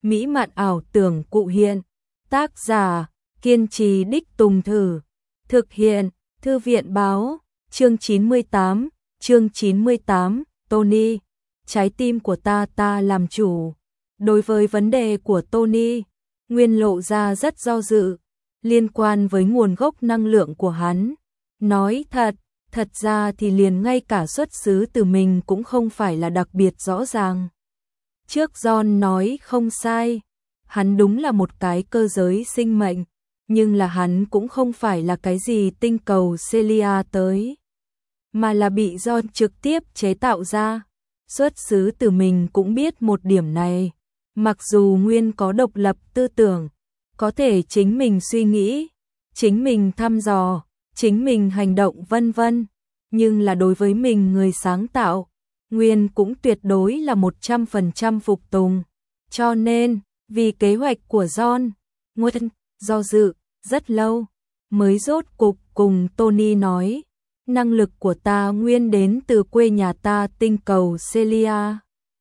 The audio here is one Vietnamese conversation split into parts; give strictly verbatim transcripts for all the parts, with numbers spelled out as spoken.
mỹ mạn ảo tưởng cụ hiện. Tác giả, kiên trì đích tùng thử. Thực hiện, Thư viện báo, chương chín mươi tám, chương chín mươi tám, Tony, trái tim của ta ta làm chủ. Đối với vấn đề của Tony, Nguyên lộ ra rất do dự, liên quan với nguồn gốc năng lượng của hắn. Nói thật, thật ra thì liền ngay cả xuất xứ từ mình cũng không phải là đặc biệt rõ ràng. Trước John nói không sai, hắn đúng là một cái cơ giới sinh mệnh, nhưng là hắn cũng không phải là cái gì tinh cầu Celia tới, mà là bị John trực tiếp chế tạo ra. Xuất xứ từ mình cũng biết một điểm này, mặc dù Nguyên có độc lập tư tưởng, có thể chính mình suy nghĩ, chính mình thăm dò, chính mình hành động vân vân, nhưng là đối với mình người sáng tạo, Nguyên cũng tuyệt đối là một trăm phần trăm phục tùng. Cho nên, vì kế hoạch của John, Nguyên do dự rất lâu, mới rốt cục cùng Tony nói, năng lực của ta nguyên đến từ quê nhà ta tinh cầu Celia.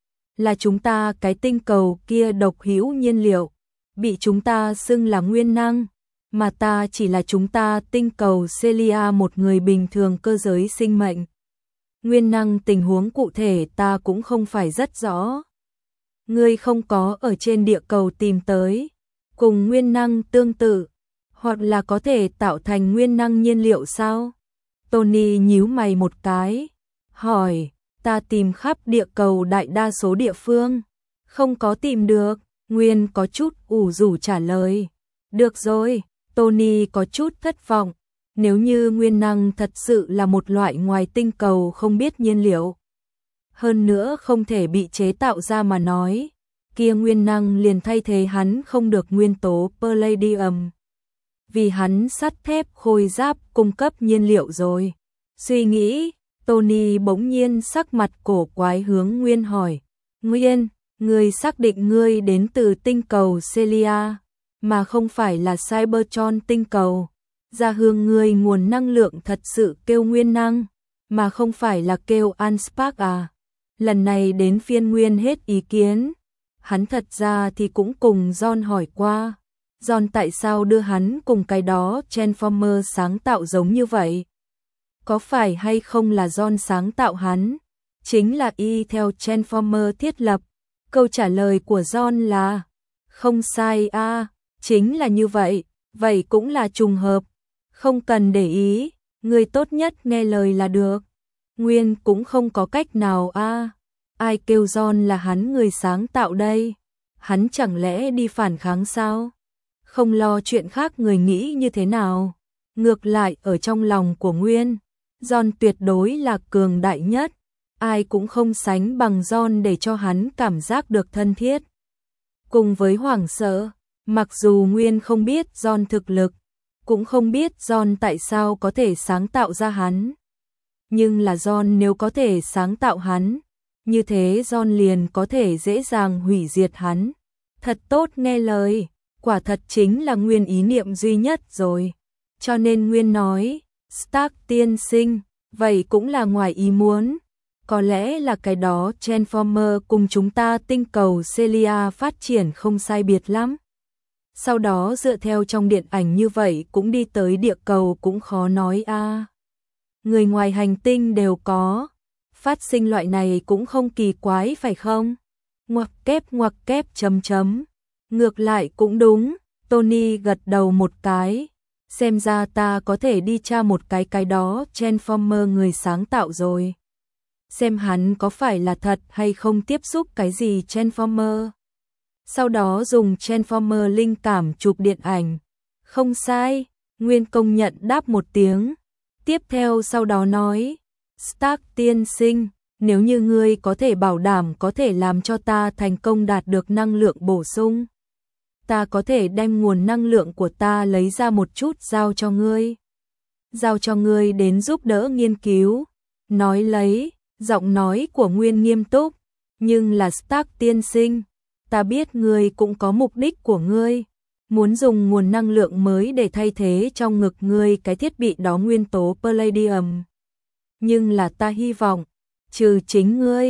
Là chúng ta cái tinh cầu kia độc hữu nhiên liệu, bị chúng ta xưng là nguyên năng, mà ta chỉ là chúng ta tinh cầu Celia một người bình thường cơ giới sinh mệnh. Nguyên năng tình huống cụ thể ta cũng không phải rất rõ. Ngươi không có ở trên địa cầu tìm tới, cùng nguyên năng tương tự, hoặc là có thể tạo thành nguyên năng nhiên liệu sao? Tony nhíu mày một cái, hỏi, ta tìm khắp địa cầu đại đa số địa phương, không có tìm được. Nguyên có chút ủ rũ trả lời. Được rồi, Tony có chút thất vọng. Nếu như nguyên năng thật sự là một loại ngoài tinh cầu không biết nhiên liệu, hơn nữa không thể bị chế tạo ra mà nói, kia nguyên năng liền thay thế hắn không được nguyên tố Palladium. Vì hắn sắt thép khôi giáp cung cấp nhiên liệu rồi. Suy nghĩ, Tony bỗng nhiên sắc mặt cổ quái hướng Nguyên hỏi. Nguyên, ngươi xác định ngươi đến từ tinh cầu Celia, mà không phải là Cybertron tinh cầu. Ra hương ngươi nguồn năng lượng thật sự kêu nguyên năng, mà không phải là kêu Anspark à. Lần này đến phiên Nguyên hết ý kiến. Hắn thật ra thì cũng cùng John hỏi qua. John tại sao đưa hắn cùng cái đó Transformer sáng tạo giống như vậy? Có phải hay không là John sáng tạo hắn? Chính là y theo Transformer thiết lập. Câu trả lời của John là không sai a, à, chính là như vậy, vậy cũng là trùng hợp. Không cần để ý, người tốt nhất nghe lời là được. Nguyên cũng không có cách nào a, à. Ai kêu John là hắn người sáng tạo đây? Hắn chẳng lẽ đi phản kháng sao? Không lo chuyện khác người nghĩ như thế nào. Ngược lại ở trong lòng của Nguyên, John tuyệt đối là cường đại nhất. Ai cũng không sánh bằng John để cho hắn cảm giác được thân thiết. Cùng với hoảng sợ, mặc dù Nguyên không biết John thực lực, cũng không biết John tại sao có thể sáng tạo ra hắn. Nhưng là John nếu có thể sáng tạo hắn, như thế John liền có thể dễ dàng hủy diệt hắn. Thật tốt nghe lời, quả thật chính là Nguyên ý niệm duy nhất rồi. Cho nên Nguyên nói, Stark tiên sinh, vậy cũng là ngoài ý muốn. Có lẽ là cái đó Transformer cùng chúng ta tinh cầu Celia phát triển không sai biệt lắm. Sau đó dựa theo trong điện ảnh như vậy cũng đi tới địa cầu cũng khó nói a. À. Người ngoài hành tinh đều có, phát sinh loại này cũng không kỳ quái phải không? Ngoặc kép ngoặc kép chấm chấm. Ngược lại cũng đúng, Tony gật đầu một cái. Xem ra ta có thể đi tra một cái cái đó Transformer người sáng tạo rồi. Xem hắn có phải là thật hay không tiếp xúc cái gì Transformer. Sau đó dùng Transformer linh cảm chụp điện ảnh. Không sai, Nguyên công nhận đáp một tiếng. Tiếp theo sau đó nói, Stark tiên sinh, nếu như ngươi có thể bảo đảm có thể làm cho ta thành công đạt được năng lượng bổ sung, ta có thể đem nguồn năng lượng của ta lấy ra một chút giao cho ngươi. Giao cho ngươi đến giúp đỡ nghiên cứu. Nói lấy, giọng nói của Nguyên nghiêm túc, nhưng là Stark tiên sinh, ta biết ngươi cũng có mục đích của ngươi, muốn dùng nguồn năng lượng mới để thay thế trong ngực ngươi cái thiết bị đó nguyên tố Palladium. Nhưng là ta hy vọng, trừ chính ngươi,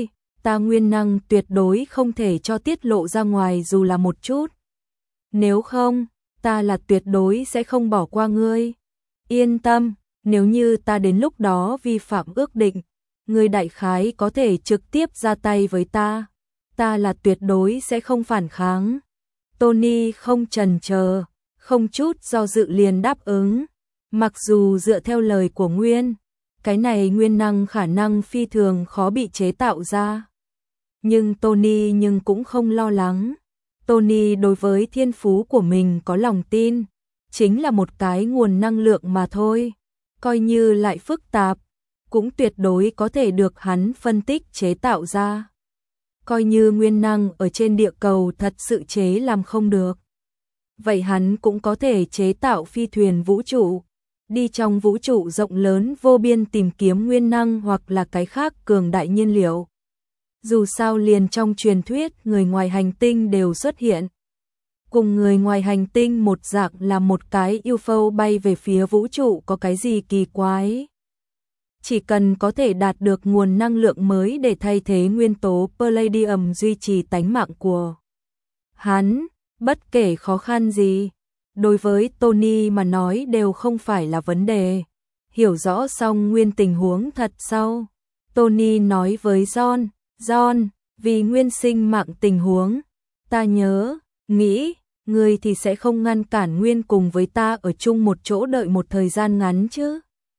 ta nguyên năng tuyệt đối không thể cho tiết lộ ra ngoài dù là một chút. Nếu không, ta là tuyệt đối sẽ không bỏ qua ngươi. Yên tâm, nếu như ta đến lúc đó vi phạm ước định, ngươi đại khái có thể trực tiếp ra tay với ta. Ta là tuyệt đối sẽ không phản kháng. Tony không chần chờ, không chút do dự liền đáp ứng. Mặc dù dựa theo lời của Nguyên, cái này nguyên năng khả năng phi thường khó bị chế tạo ra. Nhưng Tony nhưng cũng không lo lắng. Tony đối với thiên phú của mình có lòng tin, chính là một cái nguồn năng lượng mà thôi. Coi như lại phức tạp, cũng tuyệt đối có thể được hắn phân tích chế tạo ra. Coi như nguyên năng ở trên địa cầu thật sự chế làm không được, vậy hắn cũng có thể chế tạo phi thuyền vũ trụ, đi trong vũ trụ rộng lớn vô biên tìm kiếm nguyên năng hoặc là cái khác cường đại nhiên liệu. Dù sao liền trong truyền thuyết người ngoài hành tinh đều xuất hiện. Cùng người ngoài hành tinh một dạng là một cái u ép ô bay về phía vũ trụ có cái gì kỳ quái. Chỉ cần có thể đạt được nguồn năng lượng mới để thay thế nguyên tố Palladium duy trì tánh mạng của hắn, bất kể khó khăn gì, đối với Tony mà nói đều không phải là vấn đề. Hiểu rõ xong nguyên tình huống thật sau, Tony nói với John, John, vì nguyên sinh mạng tình huống, ta nhớ, nghĩ, ngươi thì sẽ không ngăn cản Nguyên cùng với ta ở chung một chỗ đợi một thời gian ngắn chứ.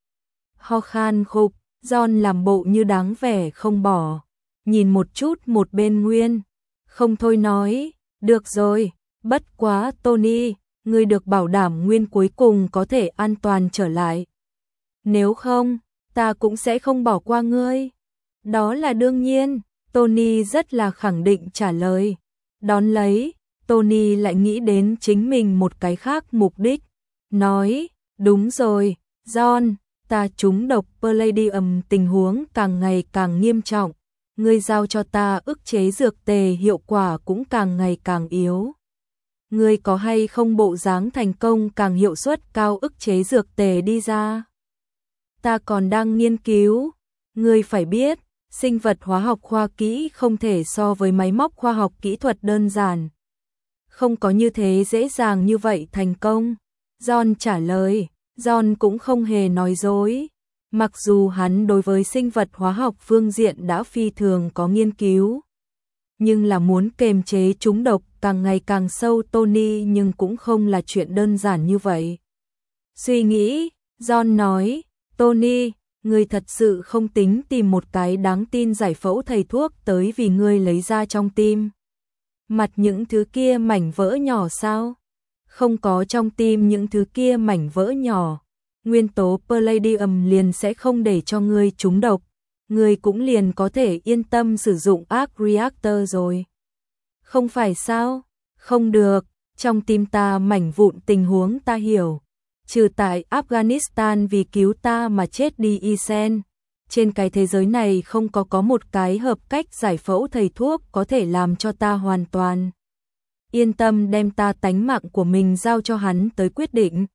Ho khan khục, John làm bộ như đáng vẻ không bỏ, nhìn một chút một bên Nguyên, không thôi nói, được rồi, bất quá Tony, ngươi được bảo đảm Nguyên cuối cùng có thể an toàn trở lại. Nếu không, ta cũng sẽ không bỏ qua ngươi. Đó là đương nhiên, Tony rất là khẳng định trả lời. Đón lấy, Tony lại nghĩ đến chính mình một cái khác mục đích, nói, đúng rồi, John, ta trúng độc Palladium tình huống càng ngày càng nghiêm trọng, ngươi giao cho ta ức chế dược tề hiệu quả cũng càng ngày càng yếu. Ngươi có hay không bộ dáng thành công càng hiệu suất cao ức chế dược tề đi ra? Ta còn đang nghiên cứu, ngươi phải biết, sinh vật hóa học khoa kỹ không thể so với máy móc khoa học kỹ thuật đơn giản. Không có như thế dễ dàng như vậy thành công. John trả lời, John cũng không hề nói dối. Mặc dù hắn đối với sinh vật hóa học phương diện đã phi thường có nghiên cứu, nhưng là muốn kiềm chế chúng độc càng ngày càng sâu Tony nhưng cũng không là chuyện đơn giản như vậy. Suy nghĩ, John nói, Tony, ngươi thật sự không tính tìm một cái đáng tin giải phẫu thầy thuốc tới vì ngươi lấy ra trong tim mặt những thứ kia mảnh vỡ nhỏ sao? Không có trong tim những thứ kia mảnh vỡ nhỏ, nguyên tố Palladium liền sẽ không để cho ngươi trúng độc, ngươi cũng liền có thể yên tâm sử dụng Arc Reactor rồi. Không phải sao? Không được, trong tim ta mảnh vụn tình huống ta hiểu. Trừ tại Afghanistan vì cứu ta mà chết đi Isen, trên cái thế giới này không có có một cái hợp cách giải phẫu thầy thuốc có thể làm cho ta hoàn toàn yên tâm đem ta tánh mạng của mình giao cho hắn tới quyết định.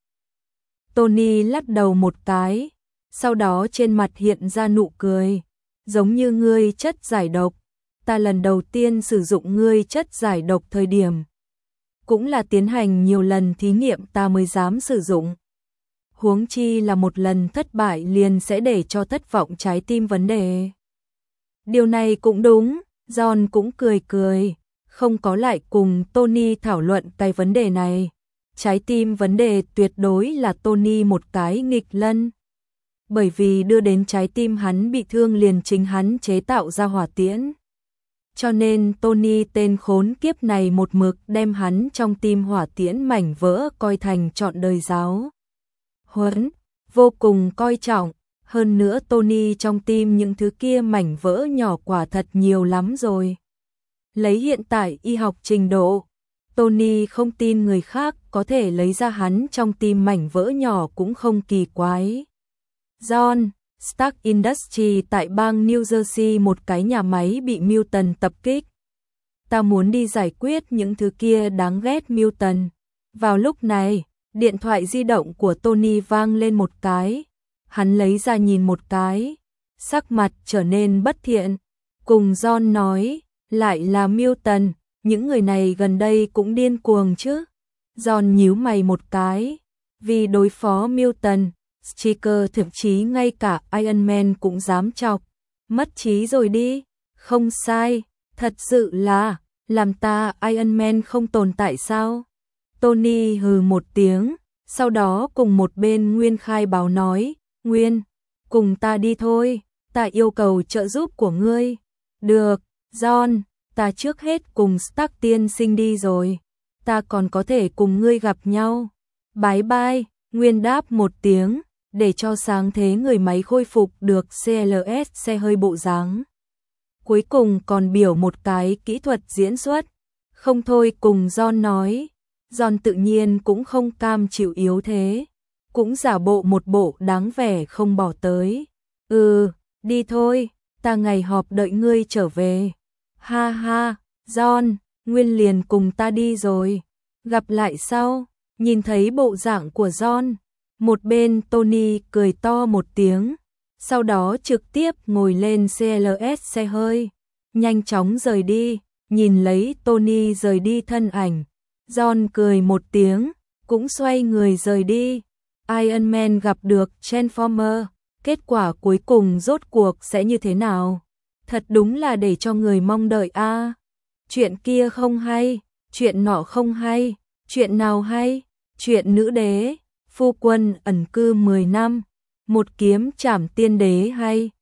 Tony lắc đầu một cái, sau đó trên mặt hiện ra nụ cười, giống như ngươi chất giải độc, ta lần đầu tiên sử dụng ngươi chất giải độc thời điểm, cũng là tiến hành nhiều lần thí nghiệm ta mới dám sử dụng. Huống chi là một lần thất bại liền sẽ để cho thất vọng trái tim vấn đề. Điều này cũng đúng, John cũng cười cười, không có lại cùng Tony thảo luận cái vấn đề này. Trái tim vấn đề tuyệt đối là Tony một cái nghịch lân. Bởi vì đưa đến trái tim hắn bị thương liền chính hắn chế tạo ra hỏa tiễn. Cho nên Tony tên khốn kiếp này một mực đem hắn trong tim hỏa tiễn mảnh vỡ coi thành trọn đời giáo huấn, vô cùng coi trọng. Hơn nữa Tony trong tim những thứ kia mảnh vỡ nhỏ quả thật nhiều lắm rồi. Lấy hiện tại y học trình độ, Tony không tin người khác có thể lấy ra hắn trong tim mảnh vỡ nhỏ cũng không kỳ quái. John, Stark Industries tại bang New Jersey một cái nhà máy bị mutant tập kích. Ta muốn đi giải quyết những thứ kia đáng ghét mutant. Vào lúc này, điện thoại di động của Tony vang lên một cái. Hắn lấy ra nhìn một cái, sắc mặt trở nên bất thiện. cùng John nói, lại là Milton, những người này gần đây cũng điên cuồng chứ. John nhíu mày một cái, vì đối phó Milton, Stryker thậm chí ngay cả Iron Man cũng dám chọc, mất trí rồi đi, không sai, thật sự là, làm ta Iron Man không tồn tại sao? Tony hừ một tiếng, sau đó cùng một bên Nguyên khai báo nói, Nguyên, cùng ta đi thôi, ta yêu cầu trợ giúp của ngươi. Được, John, ta trước hết cùng Stark tiên sinh đi rồi, ta còn có thể cùng ngươi gặp nhau. Bye bye, Nguyên đáp một tiếng, để cho sáng thế người máy khôi phục được xê lờ ét xe hơi bộ dáng. Cuối cùng còn biểu một cái kỹ thuật diễn xuất, không thôi cùng John nói. John tự nhiên cũng không cam chịu yếu thế, cũng giả bộ một bộ đáng vẻ không bỏ tới. Ừ, đi thôi, ta ngày họp đợi ngươi trở về. Ha ha, John, Nguyên liền cùng ta đi rồi. Gặp lại sau, nhìn thấy bộ dạng của John, một bên Tony cười to một tiếng, sau đó trực tiếp ngồi lên xê lờ ét xe hơi, nhanh chóng rời đi, nhìn lấy Tony rời đi thân ảnh. John cười một tiếng, cũng xoay người rời đi. Iron Man gặp được Transformer, kết quả cuối cùng rốt cuộc sẽ như thế nào? Thật đúng là để cho người mong đợi a. À. Chuyện kia không hay, chuyện nọ không hay, chuyện nào hay? Chuyện nữ đế, phu quân ẩn cư mười năm, một kiếm trảm tiên đế hay?